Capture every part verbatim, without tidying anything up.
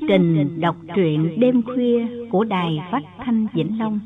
trình đọc truyện đêm khuya của Đài Phát thanh Vĩnh Long.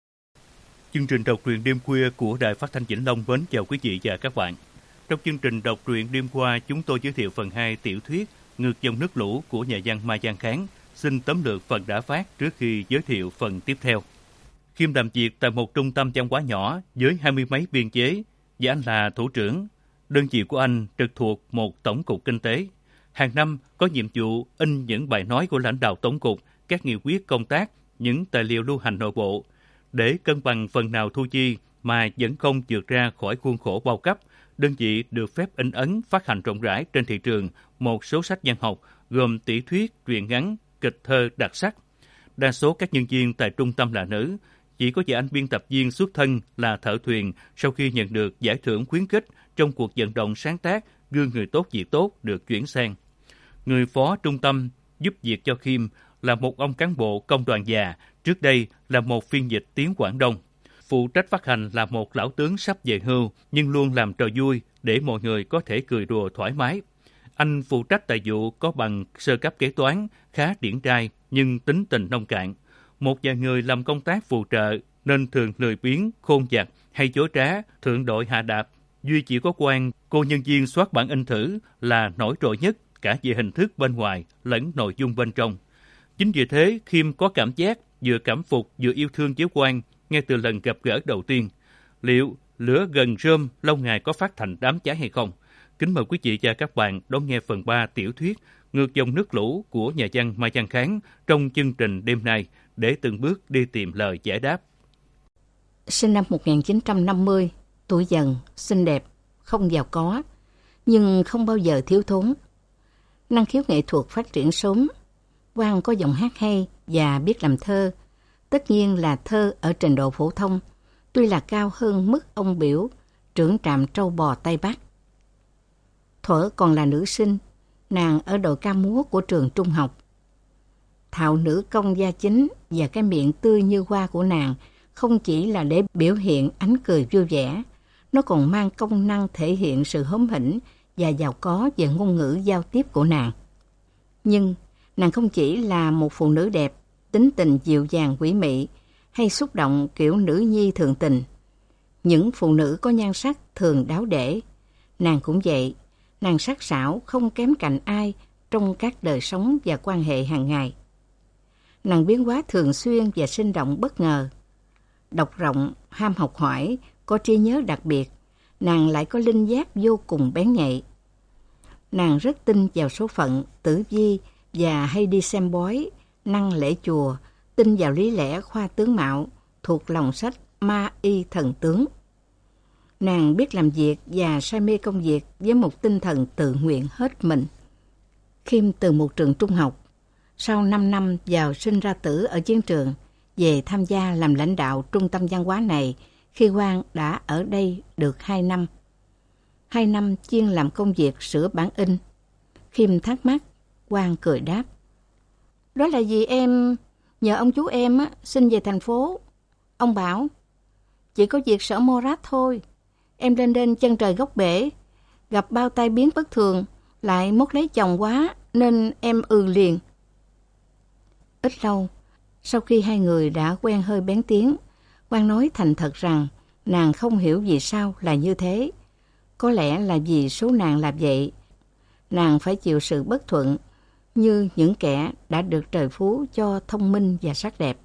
Chương trình đọc truyện đêm khuya của Đài Phát thanh Vĩnh Long mến chào quý vị và các bạn. Trong chương trình đọc truyện đêm qua, chúng tôi giới thiệu phần hai tiểu thuyết Ngược dòng nước lũ của nhà văn Mai Giang Kháng. Xin tóm lược phần đã phát trước khi giới thiệu phần tiếp theo. Khiêm làm việc tại một trung tâm văn hóa nhỏ với hai mươi mấy biên chế và anh là thủ trưởng. Đơn vị của anh trực thuộc một tổng cục kinh tế. Hàng năm có nhiệm vụ in những bài nói của lãnh đạo tổng cục, các nghị quyết công tác, những tài liệu lưu hành nội bộ. Để cân bằng phần nào thu chi mà vẫn không vượt ra khỏi khuôn khổ bao cấp, đơn vị được phép in ấn phát hành rộng rãi trên thị trường một số sách văn học gồm tiểu thuyết, truyện ngắn, kịch thơ đặc sắc. Đa số các nhân viên tại trung tâm là nữ, chỉ có vài anh biên tập viên xuất thân là thợ thuyền sau khi nhận được giải thưởng khuyến khích trong cuộc vận động sáng tác gương người tốt việc tốt được chuyển sang. Người phó trung tâm giúp việc cho Khiêm là một ông cán bộ công đoàn già, trước đây là một phiên dịch tiếng Quảng Đông. Phụ trách phát hành là một lão tướng sắp về hưu nhưng luôn làm trò vui để mọi người có thể cười đùa thoải mái. Anh phụ trách tài vụ có bằng sơ cấp kế toán, khá điển trai nhưng tính tình nông cạn. Một vài người làm công tác phụ trợ nên thường lười biếng, khôn vặt hay chối trá, thượng đội hạ đạp. Duy chỉ có quan cô nhân viên soát bản in thử là nổi trội nhất cả về hình thức bên ngoài lẫn nội dung bên trong. Chính vì thế, Khiêm có cảm giác vừa cảm phục vừa yêu thương với Quang ngay từ lần gặp gỡ đầu tiên. Liệu lửa gần rơm lâu ngày có phát thành đám cháy hay không? Kính mời quý vị và các bạn đón nghe phần ba tiểu thuyết Ngược dòng nước lũ của nhà văn Mai Giang Kháng trong chương trình đêm nay để từng bước đi tìm lời giải đáp. Sinh năm một nghìn chín trăm năm mươi, tuổi dần, xinh đẹp, không giàu có, nhưng không bao giờ thiếu thốn. Năng khiếu nghệ thuật phát triển sớm. Quang có giọng hát hay và biết làm thơ. Tất nhiên là thơ ở trình độ phổ thông, tuy là cao hơn mức ông biểu, trưởng trạm trâu bò Tây Bắc. Thuở còn là nữ sinh, nàng ở đội ca múa của trường trung học. Thạo nữ công gia chính và cái miệng tươi như hoa của nàng không chỉ là để biểu hiện ánh cười vui vẻ, nó còn mang công năng thể hiện sự hóm hỉnh và giàu có về ngôn ngữ giao tiếp của nàng. Nhưng nàng không chỉ là một phụ nữ đẹp, tính tình dịu dàng quỷ mị hay xúc động kiểu nữ nhi thường tình. Những phụ nữ có nhan sắc thường đáo để. Nàng cũng vậy, nàng sắc sảo không kém cạnh ai trong các đời sống và quan hệ hàng ngày. Nàng biến hóa thường xuyên và sinh động bất ngờ. Đọc rộng, ham học hỏi, có trí nhớ đặc biệt, nàng lại có linh giác vô cùng bén nhạy. Nàng rất tin vào số phận, tử vi và hay đi xem bói, năng lễ chùa, tin vào lý lẽ khoa tướng mạo, thuộc lòng sách Ma Y Thần Tướng. Nàng biết làm việc và say mê công việc với một tinh thần tự nguyện hết mình. Khiêm từ một trường trung học, sau năm năm vào sinh ra tử ở chiến trường, về tham gia làm lãnh đạo trung tâm văn hóa này khi Quang đã ở đây được hai năm. Hai năm chuyên làm công việc sửa bản in. Khiêm thắc mắc, Quang cười đáp. Đó là vì em nhờ ông chú em á, xin về thành phố. Ông bảo, chỉ có việc sở Morat thôi. Em lên đến chân trời góc bể, gặp bao tai biến bất thường, lại mốt lấy chồng quá, nên em ừ liền. Ít lâu, sau khi hai người đã quen hơi bén tiếng, Quang nói thành thật rằng nàng không hiểu vì sao là như thế. Có lẽ là vì số nàng là vậy. Nàng phải chịu sự bất thuận như những kẻ đã được trời phú cho thông minh và sắc đẹp.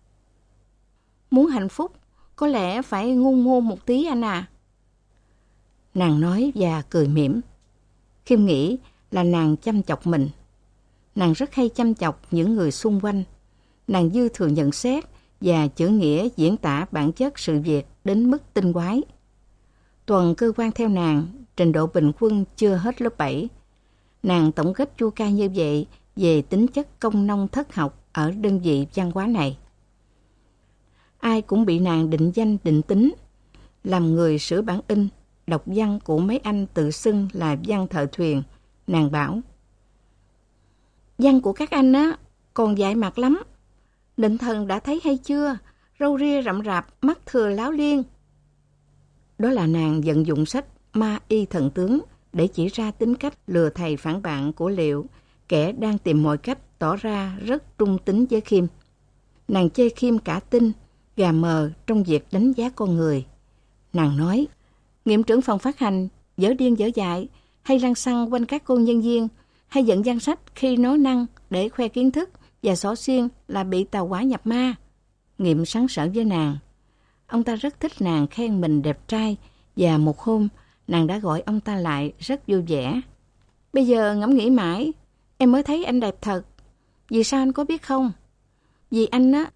Muốn hạnh phúc, có lẽ phải ngu ngô một tí anh à. Nàng nói và cười mỉm. Khiêm nghĩ là nàng chăm chọc mình. Nàng rất hay chăm chọc những người xung quanh. Nàng dư thừa nhận xét và chữ nghĩa diễn tả bản chất sự việc đến mức tinh quái. Toàn cơ quan theo nàng, trình độ bình quân chưa hết lớp bảy. Nàng tổng kết chua ca như vậy về tính chất công nông thất học ở đơn vị văn hóa này. Ai cũng bị nàng định danh định tính. Làm người sửa bản in, đọc văn của mấy anh tự xưng là văn thợ thuyền, nàng bảo. Văn của các anh á, còn dại mặt lắm. Định thần đã thấy hay chưa? Râu ria rậm rạp, mắt thừa láo liên. Đó là nàng vận dụng sách Ma Y Thần Tướng để chỉ ra tính cách lừa thầy phản bạn của Liệu, kẻ đang tìm mọi cách tỏ ra rất trung tính với Khiêm. Nàng chê Khiêm cả tin, gà mờ trong việc đánh giá con người. Nàng nói, nghiệm trưởng phòng phát hành dở điên dở dại, hay lăng xăng quanh các cô nhân viên, hay dẫn danh sách khi nói năng để khoe kiến thức và xỏ xiên là bị tàu hỏa nhập ma. Nghiệm sắng sở với nàng. Ông ta rất thích nàng khen mình đẹp trai, và một hôm nàng đã gọi ông ta lại rất vui vẻ. Bây giờ ngẫm nghĩ mãi, em mới thấy anh đẹp thật. Vì sao anh có biết không? Vì anh á...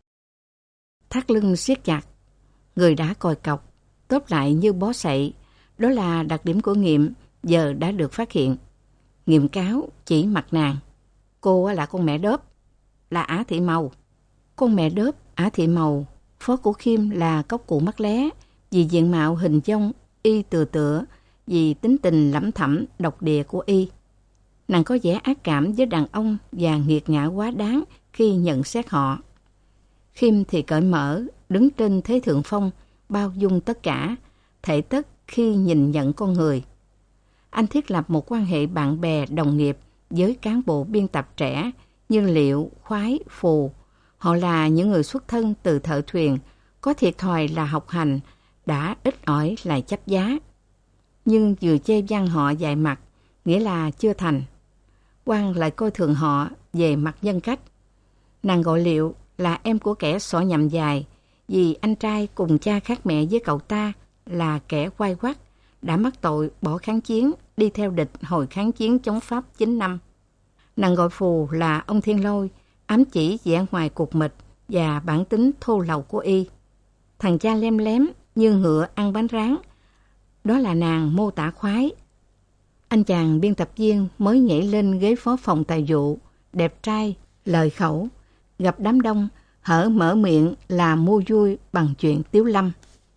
Thắt lưng siết chặt, người đã còi cọc, tốp lại như bó sậy. Đó là đặc điểm của Nghiệm, giờ đã được phát hiện. Nghiệm cáo chỉ mặt nàng. Cô là con mẹ đớp, là Ả Thị Màu. Con mẹ đớp Ả Thị Màu, phó của Khiêm là cốc cụ mắt lé, vì diện mạo hình dong y tựa tựa, vì tính tình lẩm thẩm độc địa của y. Nàng có vẻ ác cảm với đàn ông và nghiệt ngã quá đáng khi nhận xét họ. Khiêm thì cởi mở, đứng trên thế thượng phong, bao dung tất cả, thể tất khi nhìn nhận con người. Anh thiết lập một quan hệ bạn bè đồng nghiệp với cán bộ biên tập trẻ như Liệu, Khoái, Phù. Họ là những người xuất thân từ thợ thuyền, có thiệt thòi là học hành, đã ít ỏi lại chấp giá. Nhưng vừa chê văng họ dài mặt, nghĩa là chưa thành. Quang lại coi thường họ về mặt nhân cách. Nàng gọi Liệu là em của kẻ xỏ nhằm dài, vì anh trai cùng cha khác mẹ với cậu ta là kẻ quay quắt, đã mắc tội bỏ kháng chiến, đi theo địch hồi kháng chiến chống Pháp chín năm. Nàng gọi Phù là ông Thiên Lôi, ám chỉ vẻ ngoài cục mịch và bản tính thô lậu của y. Thằng cha lem lém như ngựa ăn bánh rán, đó là nàng mô tả Khoái. Anh chàng biên tập viên mới nhảy lên ghế phó phòng tài vụ, đẹp trai, lời khẩu, gặp đám đông, hở mở miệng là mua vui bằng chuyện tiếu lâm.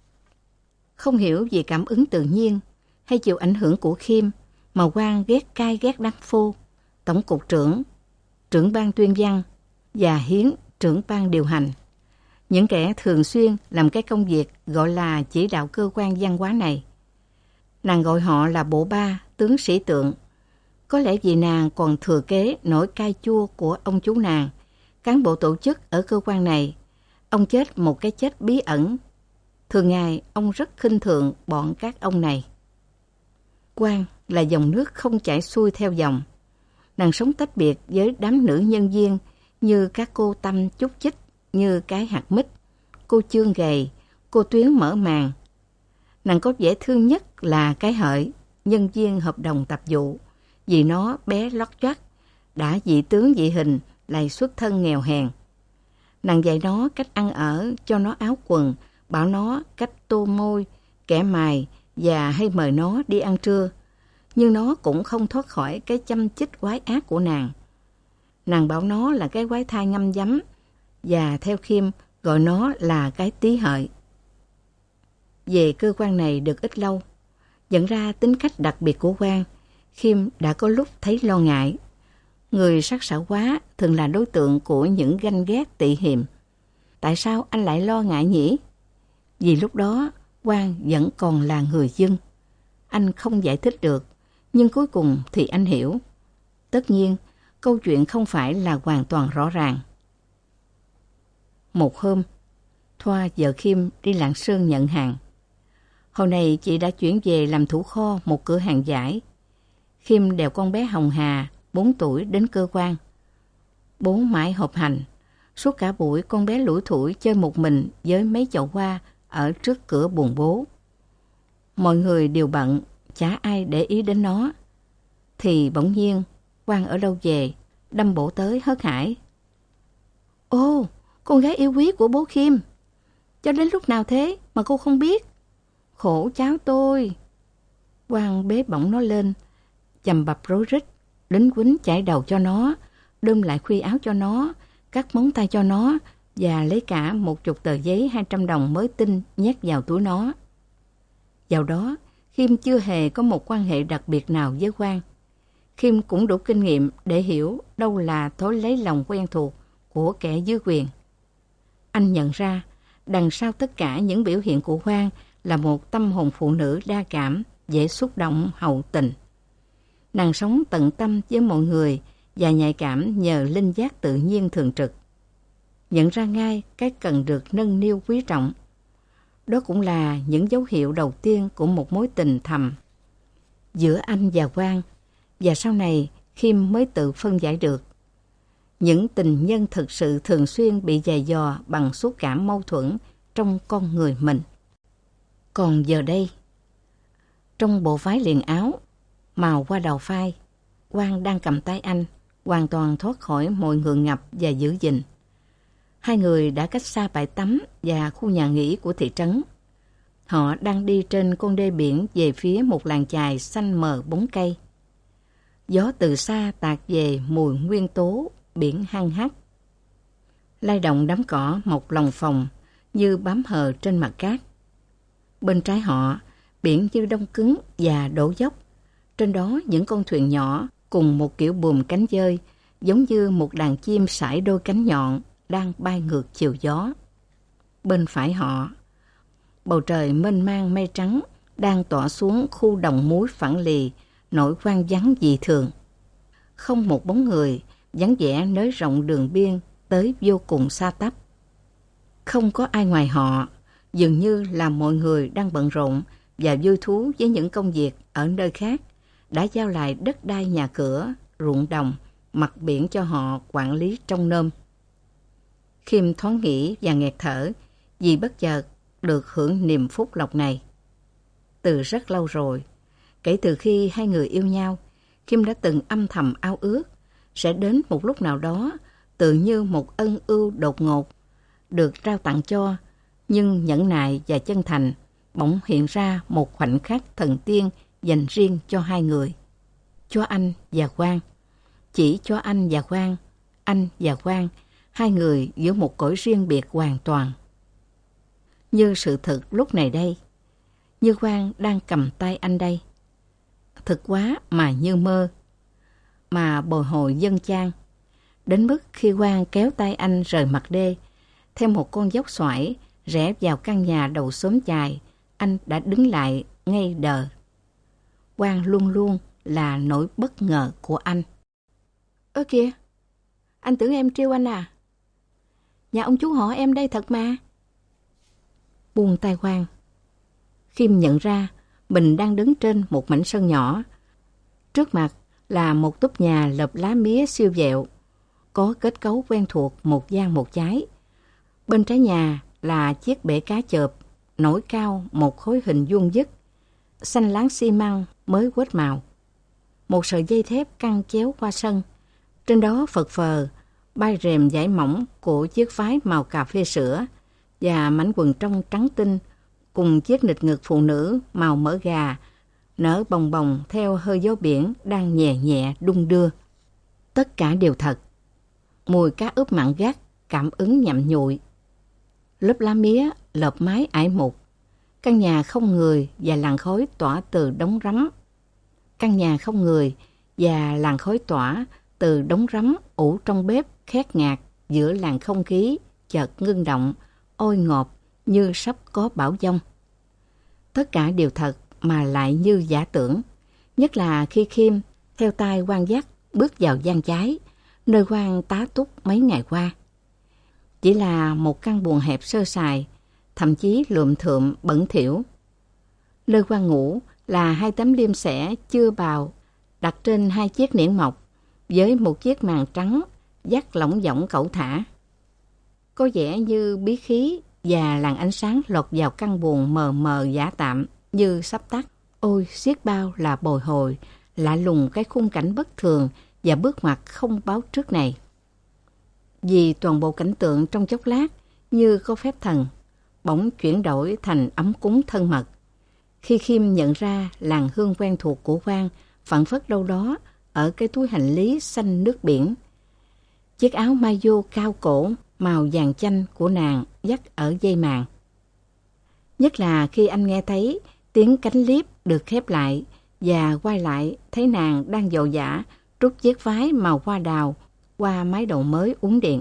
Không hiểu vì cảm ứng tự nhiên hay chịu ảnh hưởng của Khiêm mà Quang ghét cay ghét đắc phu, tổng cục trưởng, trưởng ban tuyên văn và Hiến, trưởng ban điều hành. Những kẻ thường xuyên làm cái công việc gọi là chỉ đạo cơ quan văn hóa này. Nàng gọi họ là bộ ba, tướng sĩ tượng. Có lẽ vì nàng còn thừa kế nỗi cay chua của ông chú nàng, cán bộ tổ chức ở cơ quan này. Ông chết một cái chết bí ẩn. Thường ngày, ông rất khinh thường bọn các ông này. Quang là dòng nước không chảy xuôi theo dòng. Nàng sống tách biệt với đám nữ nhân viên như các cô Tâm Chúc Chích, như cái hạt mít, cô Chương gầy, cô Tuyến mở màn. Nàng có dễ thương nhất là cái Hợi, nhân viên hợp đồng tạp vụ, vì nó bé lót choắt, đã dị tướng dị hình, lại xuất thân nghèo hèn. Nàng dạy nó cách ăn ở, cho nó áo quần, bảo nó cách tô môi, kẻ mài và hay mời nó đi ăn trưa. Nhưng nó cũng không thoát khỏi cái chăm chích quái ác của nàng. Nàng bảo nó là cái quái thai ngâm giấm, và theo Khiêm gọi nó là cái tí hợi. Về cơ quan này được ít lâu, nhận ra tính cách đặc biệt của Quang, Khiêm đã có lúc thấy lo ngại. Người sắc sảo quá thường là đối tượng của những ganh ghét tị hiềm. Tại sao anh lại lo ngại nhỉ? Vì lúc đó Quang vẫn còn là người dân. Anh không giải thích được, nhưng cuối cùng thì anh hiểu. Tất nhiên, câu chuyện không phải là hoàn toàn rõ ràng. Một hôm, Thoa vợ Khiêm đi Lạng Sơn nhận hàng. Hồi này chị đã chuyển về làm thủ kho một cửa hàng vải. Khiêm đèo con bé Hồng Hà, bốn tuổi, đến cơ quan. Bố mãi họp hành. Suốt cả buổi con bé lủi thủi chơi một mình với mấy chậu hoa ở trước cửa buồng bố. Mọi người đều bận, chả ai để ý đến nó. Thì bỗng nhiên, Quang ở đâu về, đâm bổ tới hớt hải. Ô, con gái yêu quý của bố Khiêm. Cho đến lúc nào thế mà cô không biết? Khổ cháu tôi. Quang bế bổng nó lên, chầm bập rối rít, lính quýnh chải đầu cho nó, đơm lại khuy áo cho nó, cắt móng tay cho nó, và lấy cả một chục tờ giấy hai trăm đồng mới tinh nhét vào túi nó. Vào đó, Khiêm chưa hề có một quan hệ đặc biệt nào với Quang. Khiêm cũng đủ kinh nghiệm để hiểu đâu là thói lấy lòng quen thuộc của kẻ dưới quyền. Anh nhận ra, đằng sau tất cả những biểu hiện của Quang là một tâm hồn phụ nữ đa cảm, dễ xúc động, hậu tình. Nàng sống tận tâm với mọi người và nhạy cảm nhờ linh giác tự nhiên thường trực. Nhận ra ngay cái cần được nâng niu quý trọng. Đó cũng là những dấu hiệu đầu tiên của một mối tình thầm giữa anh và Quang, và sau này Khiêm mới tự phân giải được. Những tình nhân thực sự thường xuyên bị dày dò bằng xúc cảm mâu thuẫn trong con người mình. Còn giờ đây, trong bộ váy liền áo màu hoa đào phai, Quang đang cầm tay anh, hoàn toàn thoát khỏi mọi ngượng ngập và giữ gìn. Hai người đã cách xa bãi tắm và khu nhà nghỉ của thị trấn. Họ đang đi trên con đê biển về phía một làng chài xanh mờ bóng cây. Gió từ xa tạt về mùi nguyên tố biển hăng hắc. Lay động đám cỏ mọc lòng phồng như bám hờ trên mặt cát. Bên trái họ, biển như đông cứng và đổ dốc. Trên đó những con thuyền nhỏ cùng một kiểu buồm cánh dơi, giống như một đàn chim sải đôi cánh nhọn đang bay ngược chiều gió. Bên phải họ, bầu trời mênh mang mây trắng đang tỏa xuống khu đồng muối phẳng lì, nỗi hoang vắng dị thường. Không một bóng người, vắng vẻ nới rộng đường biên tới vô cùng xa tắp. Không có ai ngoài họ, dường như là mọi người đang bận rộn và vui thú với những công việc ở nơi khác, đã giao lại đất đai nhà cửa, ruộng đồng, mặt biển cho họ quản lý trông nom. Khiêm thoáng nghĩ và nghẹt thở vì bất chợt được hưởng niềm phúc lộc này. Từ rất lâu rồi, kể từ khi hai người yêu nhau, Khiêm đã từng âm thầm ao ước sẽ đến một lúc nào đó, tự như một ân ưu đột ngột được trao tặng cho, nhưng nhẫn nại và chân thành bỗng hiện ra một khoảnh khắc thần tiên dành riêng cho hai người, cho anh và Quang. Chỉ cho anh và Quang, anh và Quang, hai người giữa một cõi riêng biệt hoàn toàn. Như sự thực lúc này đây, như Quang đang cầm tay anh đây. Thực quá mà như mơ, mà bồi hồi dâng chan, đến mức khi Quang kéo tay anh rời mặt đê, theo một con dốc xoải rẽ vào căn nhà đầu xóm chài, anh đã đứng lại ngay đờ. Quang luôn luôn là nỗi bất ngờ của anh. Ơ kìa, anh tưởng em trêu anh à? Nhà ông chú họ em đây thật mà. Buông tay Quang, Khiêm nhận ra mình đang đứng trên một mảnh sân nhỏ. Trước mặt là một túp nhà lợp lá mía siêu vẹo, có kết cấu quen thuộc một gian một chái. Bên trái nhà là chiếc bể cá chợp, nổi cao một khối hình vuông vức, xanh láng xi măng mới quét màu. Một sợi dây thép căng chéo qua sân, trên đó phật phờ bay rèm vải mỏng của chiếc váy màu cà phê sữa và mảnh quần trong trắng tinh, cùng chiếc nịt ngực phụ nữ màu mỡ gà nở bồng bồng theo hơi gió biển đang nhẹ nhẹ đung đưa. Tất cả đều thật. Mùi cá ướp mặn gắt, cảm ứng nhậm nhụi. Lớp lá mía lợp mái ải mục. Căn nhà không người và làn khói tỏa từ đống rắm. Căn nhà không người và làn khói tỏa từ đống rắm ủ trong bếp khét ngạt giữa làn không khí chợt ngưng động, ôi ngộp như sắp có bão giông. Tất cả đều thật mà lại như giả tưởng, nhất là khi Khiêm theo tay Quang dắt bước vào gian chái, nơi Quang tá túc mấy ngày qua. Chỉ là một căn buồng hẹp sơ sài, thậm chí lượm thượm bẩn thỉu. Nơi Quang ngủ là hai tấm liêm xẻ chưa bào đặt trên hai chiếc niễn mộc với một chiếc màn trắng dắt lỏng dỏng cẩu thả. Có vẻ như bí khí và làn ánh sáng lọt vào căn buồng mờ mờ giả tạm như sắp tắt. Ôi, xiết bao là bồi hồi, lạ lùng cái khung cảnh bất thường và bước ngoặt không báo trước này. Vì toàn bộ cảnh tượng trong chốc lát như có phép thần, bỗng chuyển đổi thành ấm cúng thân mật. Khi Khiêm nhận ra làn hương quen thuộc của Quang phảng phất đâu đó ở cái túi hành lý xanh nước biển. Chiếc áo maillot cao cổ màu vàng chanh của nàng dắt ở dây màng. Nhất là khi anh nghe thấy tiếng cánh liếp được khép lại và quay lại thấy nàng đang dội dã trút chiếc váy màu hoa đào qua mái đầu mới uốn điện.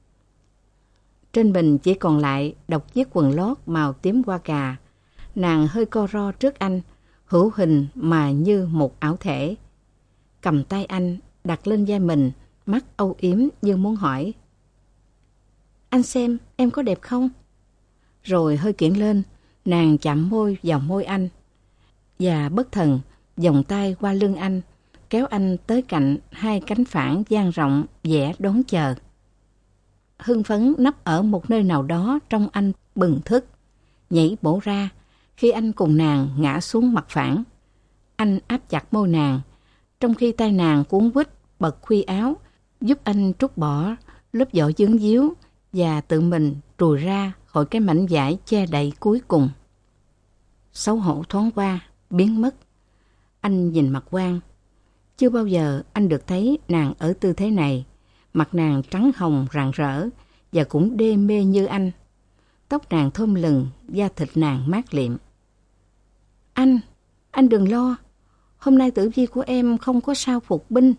Trên bình chỉ còn lại độc chiếc quần lót màu tím hoa cà. Nàng hơi co ro trước anh, hữu hình mà như một ảo thể. Cầm tay anh đặt lên vai mình mắt âu yếm như muốn hỏi: "Anh xem, em có đẹp không?" Rồi hơi kiễng lên, nàng chạm môi vào môi anh, và bất thần vòng tay qua lưng anh, kéo anh tới cạnh hai cánh phản dang rộng vẽ đón chờ. Hưng phấn nấp ở một nơi nào đó trong anh bừng thức, nhảy bổ ra khi anh cùng nàng ngã xuống mặt phản. Anh áp chặt môi nàng, trong khi tay nàng cuốn quýt bật khuy áo, giúp anh trút bỏ lớp vỏ dướng díu và tự mình trùi ra khỏi cái mảnh vải che đậy cuối cùng. Xấu hổ thoáng qua, biến mất. Anh nhìn mặt Quang. Chưa bao giờ anh được thấy nàng ở tư thế này. Mặt nàng trắng hồng rạng rỡ và cũng đê mê như anh. Tóc nàng thơm lừng, da thịt nàng mát liệm. Anh, anh đừng lo. Hôm nay tử vi của em không có sao phục binh.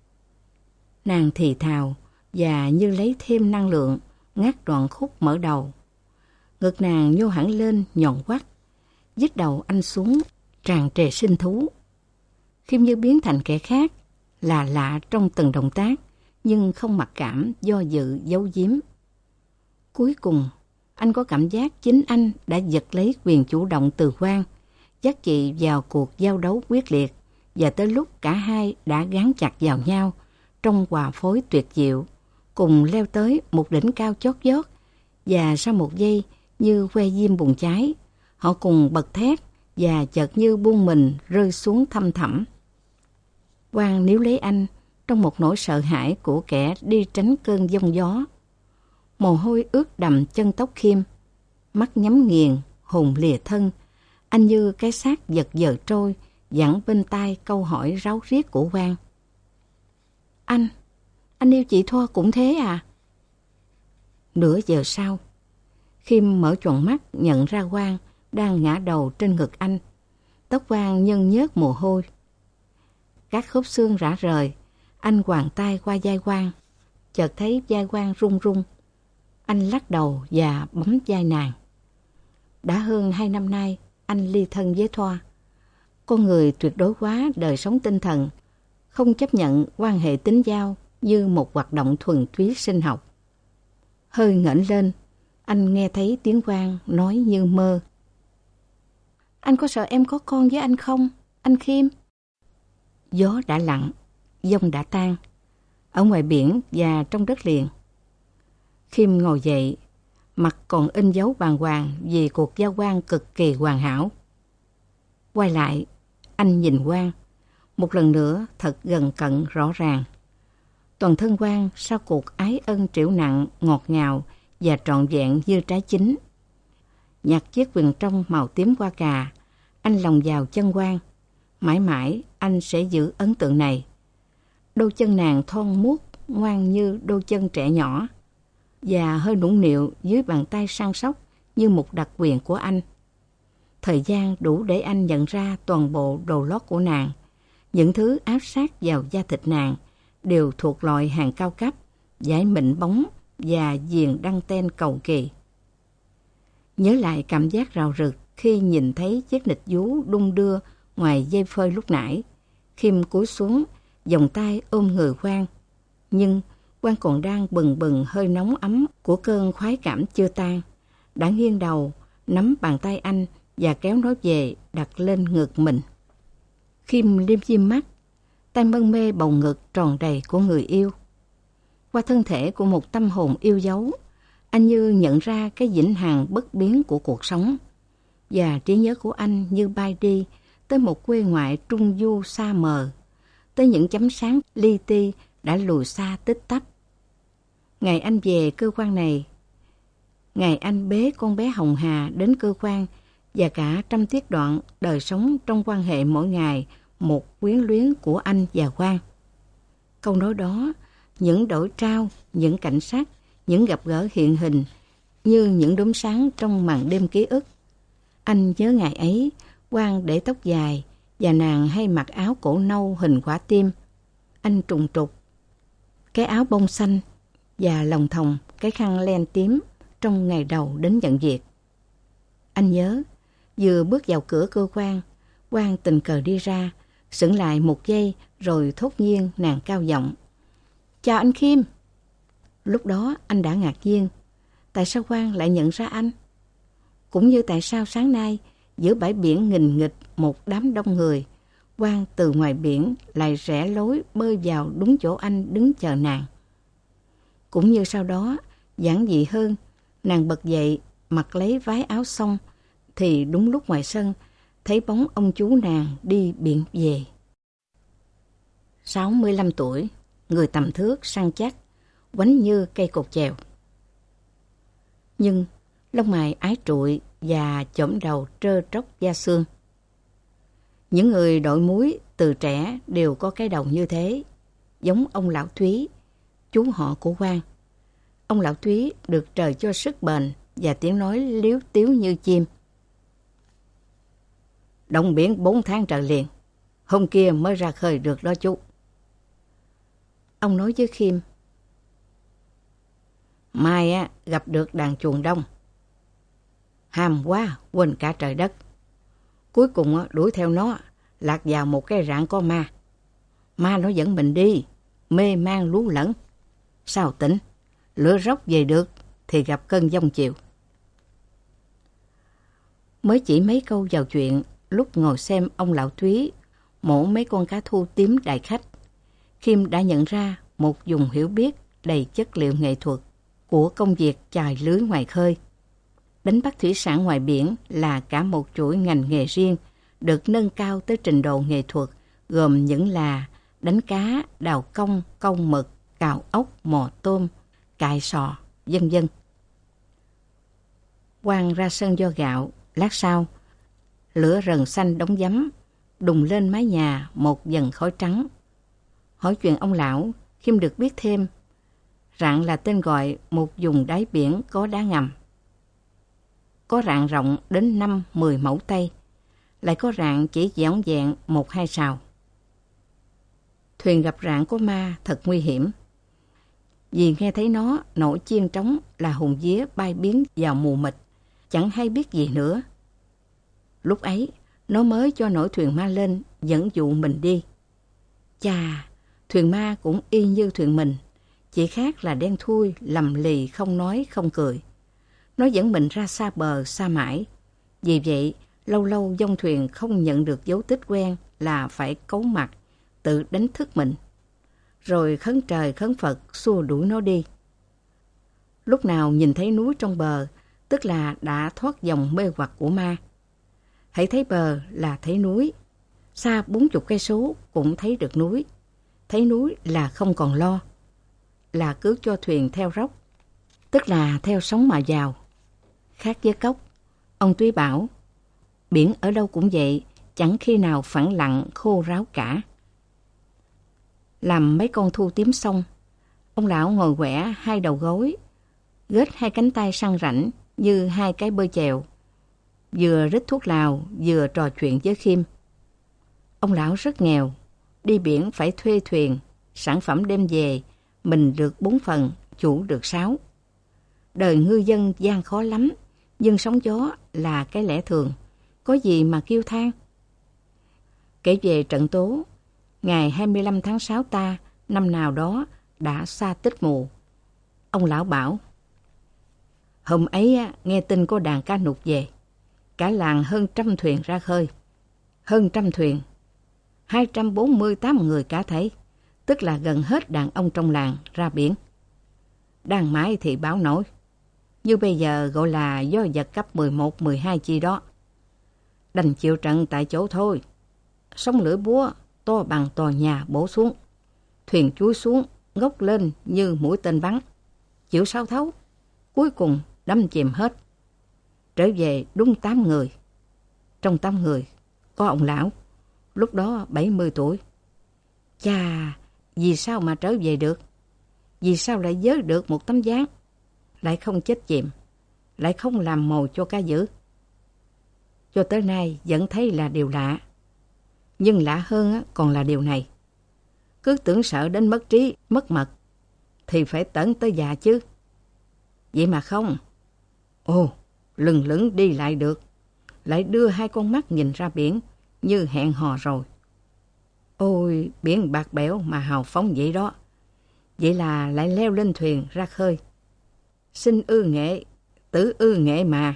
Nàng thì thào và như lấy thêm năng lượng, ngắt đoạn khúc mở đầu. Ngực nàng nhô hẳn lên nhọn quắt, dít đầu anh xuống, tràn trề sinh thú. Khiêm như biến thành kẻ khác, là lạ trong từng động tác, nhưng không mặc cảm, do dự, giấu giếm. Cuối cùng, anh có cảm giác chính anh đã giật lấy quyền chủ động từ Quang, dắt chị vào cuộc giao đấu quyết liệt, và tới lúc cả hai đã gắn chặt vào nhau trong hòa phối tuyệt diệu, cùng leo tới một đỉnh cao chót vót, và sau một giây như que diêm bùng cháy, họ cùng bật thét và chợt như buông mình rơi xuống thăm thẳm. Quang níu lấy anh trong một nỗi sợ hãi của kẻ đi tránh cơn giông gió. Mồ hôi ướt đầm chân tóc Khiêm, mắt nhắm nghiền, hồn lìa thân. Anh như cái xác giật giờ trôi, dặn bên tai câu hỏi ráo riết của Quang. Anh, anh yêu chị Thoa cũng thế à? Nửa giờ sau, Khiêm mở choàng mắt nhận ra Quang đang ngã đầu trên ngực anh. Tóc Quang nhơn nhớt mồ hôi. Các khớp xương rã rời, anh quàng tay qua vai Quang, chợt thấy vai Quang run run. Anh lắc đầu và bấm vai nàng. Đã hơn hai năm nay, anh ly thân với Thoa. Con người tuyệt đối hóa đời sống tinh thần, không chấp nhận quan hệ tính giao như một hoạt động thuần túy sinh học. Hơi ngẩng lên, anh nghe thấy tiếng Quang nói như mơ. Anh có sợ em có con với anh không, anh Khiêm? Gió đã lặng, giông đã tan, ở ngoài biển và trong đất liền. Khiêm ngồi dậy, mặt còn in dấu bàng hoàng vì cuộc giao quan cực kỳ hoàn hảo. Quay lại, anh nhìn Quang, một lần nữa thật gần cận rõ ràng. Toàn thân Quang sau cuộc ái ân trĩu nặng, ngọt ngào và trọn vẹn như trái chín. Nhặt chiếc quần trong màu tím hoa cà, anh lòng vào chân Quang. Mãi mãi anh sẽ giữ ấn tượng này. Đôi chân nàng thon muốt, ngoan như đôi chân trẻ nhỏ, và hơi nũng nịu dưới bàn tay săn sóc như một đặc quyền của anh. Thời gian đủ để anh nhận ra toàn bộ đồ lót của nàng. Những thứ áp sát vào da thịt nàng đều thuộc loại hàng cao cấp, dải mịn bóng và viền đăng ten cầu kỳ. Nhớ lại cảm giác rào rực khi nhìn thấy chiếc nịt vú đung đưa ngoài dây phơi lúc nãy. Khiêm cúi xuống, vòng tay ôm người Quang. Nhưng Quang còn đang bừng bừng hơi nóng ấm của cơn khoái cảm chưa tan. Đã nghiêng đầu, nắm bàn tay anh và kéo nó về đặt lên ngực mình. Khiêm liêm diêm mắt, tay mân mê bầu ngực tròn đầy của người yêu. Qua thân thể của một tâm hồn yêu dấu, anh như nhận ra cái vĩnh hằng bất biến của cuộc sống. Và trí nhớ của anh như bay đi tới một quê ngoại trung du xa mờ, tới những chấm sáng li ti đã lùi xa tích tắp. Ngày anh về cơ quan này, ngày anh bế con bé Hồng Hà đến cơ quan, và cả trăm tiết đoạn đời sống trong quan hệ mỗi ngày một quyến luyến của anh và Quang. Câu nói đó, những đổi trao, những cảnh sắc, những gặp gỡ hiện hình như những đốm sáng trong màn đêm ký ức. Anh nhớ ngày ấy, Quang để tóc dài và nàng hay mặc áo cổ nâu hình quả tim. Anh trùng trục cái áo bông xanh và lòng thòng cái khăn len tím trong ngày đầu đến nhận việc. Anh nhớ, vừa bước vào cửa cơ quan, Quang tình cờ đi ra, sững lại một giây rồi thốt nhiên nàng cao giọng. Chào anh Khiêm. Lúc đó anh đã ngạc nhiên. Tại sao Quang lại nhận ra anh? Cũng như tại sao sáng nay, giữa bãi biển nghìn nghịch một đám đông người, Quang từ ngoài biển lại rẽ lối bơi vào đúng chỗ anh đứng chờ nàng. Cũng như sau đó, giản dị hơn, nàng bật dậy, mặc lấy váy áo xong, thì đúng lúc ngoài sân, thấy bóng ông chú nàng đi biển về. sáu mươi lăm tuổi, người tầm thước, săn chắc, quánh như cây cột chèo. Nhưng lông mày ái trụi và chõm đầu trơ tróc da xương. Những người đội múi từ trẻ đều có cái đầu như thế, giống ông lão Thúy, chú họ của Quang. Ông lão Thúy được trời cho sức bền và tiếng nói líu tíu như chim. Động biển bốn tháng trời liền, hôm kia mới ra khơi được đó chú. Ông nói với Khiêm, mai á, gặp được đàn chuồn đông. Ham quá, quên cả trời đất. Cuối cùng á, đuổi theo nó, lạc vào một cái rạn có ma. Ma nó dẫn mình đi, mê man lú lẫn. Sao tỉnh, lửa róc về được thì gặp cơn giông chiều. Mới chỉ mấy câu vào chuyện, lúc ngồi xem ông lão Thúy mổ mấy con cá thu tím đại khách, Khiêm đã nhận ra một vùng hiểu biết đầy chất liệu nghệ thuật của công việc chài lưới ngoài khơi. Đánh bắt thủy sản ngoài biển là cả một chuỗi ngành nghề riêng, được nâng cao tới trình độ nghệ thuật, gồm những là đánh cá, đào công, câu mực, cào ốc, mò tôm, cài sò, vân vân. Quang ra sân vo gạo, lát sau, lửa rần xanh đống giấm, đùng lên mái nhà một dần khói trắng. Hỏi chuyện ông lão, Khiêm được biết thêm, rạn là tên gọi một vùng đáy biển có đá ngầm. Có rạn rộng đến năm mười mẫu Tây, lại có rạn chỉ dẻo dẹn một hai sào. Thuyền gặp rạn có ma thật nguy hiểm, vì nghe thấy nó nổi chiên trống là hồn vía bay biến vào mù mịt, chẳng hay biết gì nữa. Lúc ấy, nó mới cho nổi thuyền ma lên dẫn dụ mình đi. Chà, thuyền ma cũng y như thuyền mình, chỉ khác là đen thui, lầm lì, không nói, không cười. Nó dẫn mình ra xa bờ, xa mãi. Vì vậy, lâu lâu dông thuyền không nhận được dấu tích quen là phải cấu mặt, tự đánh thức mình. Rồi khấn trời khấn Phật xua đuổi nó đi. Lúc nào nhìn thấy núi trong bờ, tức là đã thoát vòng mê hoặc của ma. Hãy thấy bờ là thấy núi, xa bốn chục cây số cũng thấy được núi. Thấy núi là không còn lo, là cứ cho thuyền theo róc, tức là theo sóng mà vào. Khác với cốc, ông Túy bảo, biển ở đâu cũng vậy, chẳng khi nào phẳng lặng khô ráo cả. Làm mấy con thu tím xong, ông lão ngồi quẻ hai đầu gối, gết hai cánh tay săn rảnh như hai cái bơi chèo, vừa rít thuốc lào vừa trò chuyện với Khiêm. Ông lão rất nghèo, đi biển phải thuê thuyền, sản phẩm đem về, mình được bốn phần, chủ được sáu. Đời ngư dân gian khó lắm, nhưng sóng gió là cái lẽ thường, có gì mà kêu than. Kể về trận tố, ngày hai mươi lăm tháng sáu ta, năm nào đó đã xa tích mù. Ông lão bảo, hôm ấy nghe tin có đàn cá nục về, cả làng hơn trăm thuyền ra khơi. Hơn trăm thuyền, hai trăm bốn mươi tám người cả thảy, tức là gần hết đàn ông trong làng ra biển. Đang mãi thì báo nổi, như bây giờ gọi là gió giật cấp mười một, mười hai chi đó. Đành chịu trận tại chỗ thôi. Sóng lưỡi búa to bằng tòa nhà bổ xuống, thuyền chuối xuống, ngóc lên như mũi tên bắn. Chịu sao thấu, cuối cùng đâm chìm hết. Trở về đúng tám người. Trong tám người có ông lão, lúc đó bảy mươi tuổi. Chà, vì sao mà trở về được? Vì sao lại vớ được một tấm ván, lại không chết chìm, lại không làm mồi cho cá dữ? Cho tới nay vẫn thấy là điều lạ. Nhưng lạ hơn còn là điều này. Cứ tưởng sợ đến mất trí, mất mật, thì phải tẩn tới già chứ. Vậy mà không. Ồ, lừng lững đi lại được, lại đưa hai con mắt nhìn ra biển như hẹn hò rồi. Ôi, biển bạc bẽo mà hào phóng vậy đó. vậy là lại leo lên thuyền ra khơi. Sinh ư nghệ, tử ư nghệ mà.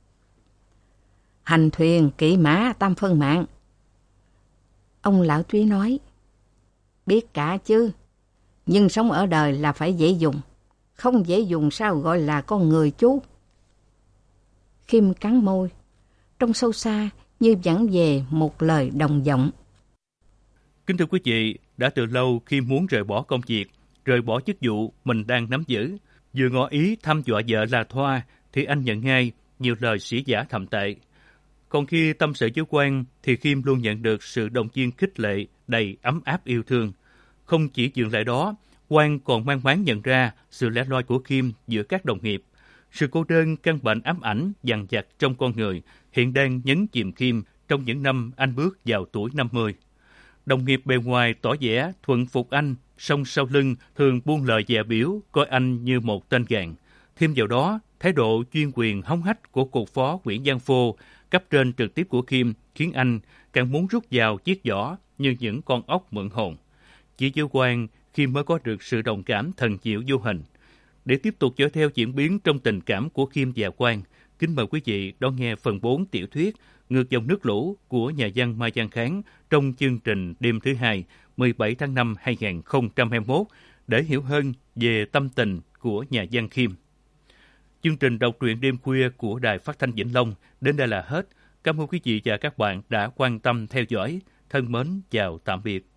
Hành thuyền kỵ mã tam phân mạng. Ông lão Trí nói, biết cả chứ, nhưng sống ở đời là phải dễ dùng. Không dễ dùng sao gọi là con người chú? Khiêm cắn môi, trong sâu xa như vẳng về một lời đồng giọng. Kính thưa quý vị, đã từ lâu khi muốn rời bỏ công việc, rời bỏ chức vụ mình đang nắm giữ, vừa ngỏ ý thăm dọa vợ là Thoa, thì anh nhận ngay nhiều lời sỉ vả thậm tệ. Còn khi tâm sự với Quang, thì Khiêm luôn nhận được sự động viên khích lệ đầy ấm áp yêu thương. Không chỉ dừng lại đó, Quang còn mang máng nhận ra sự lẻ loi của Khiêm giữa các đồng nghiệp. Sự cô đơn, căn bệnh ám ảnh, dằn vặt trong con người hiện đang nhấn chìm Khiêm trong những năm anh bước vào tuổi năm mươi. Đồng nghiệp bề ngoài tỏ vẻ thuận phục anh, song sau lưng thường buông lời dè biểu, coi anh như một tên gàn. Thêm vào đó, thái độ chuyên quyền hống hách của cục phó Nguyễn Văn Phô, cấp trên trực tiếp của Khiêm, khiến anh càng muốn rút vào chiếc giỏ như những con ốc mượn hồn. Chỉ với Quang, Khiêm mới có được sự đồng cảm thần diệu vô hình. Để tiếp tục dõi theo diễn biến trong tình cảm của Khiêm và Quang, kính mời quý vị đón nghe phần bốn tiểu thuyết Ngược dòng nước lũ của nhà văn Mai Văn Kháng trong chương trình đêm thứ hai, mười bảy tháng năm năm hai nghìn không trăm hai mươi mốt để hiểu hơn về tâm tình của nhà văn Khiêm. Chương trình đọc truyện đêm khuya của Đài Phát thanh Vĩnh Long đến đây là hết. Cảm ơn quý vị và các bạn đã quan tâm theo dõi. Thân mến chào tạm biệt.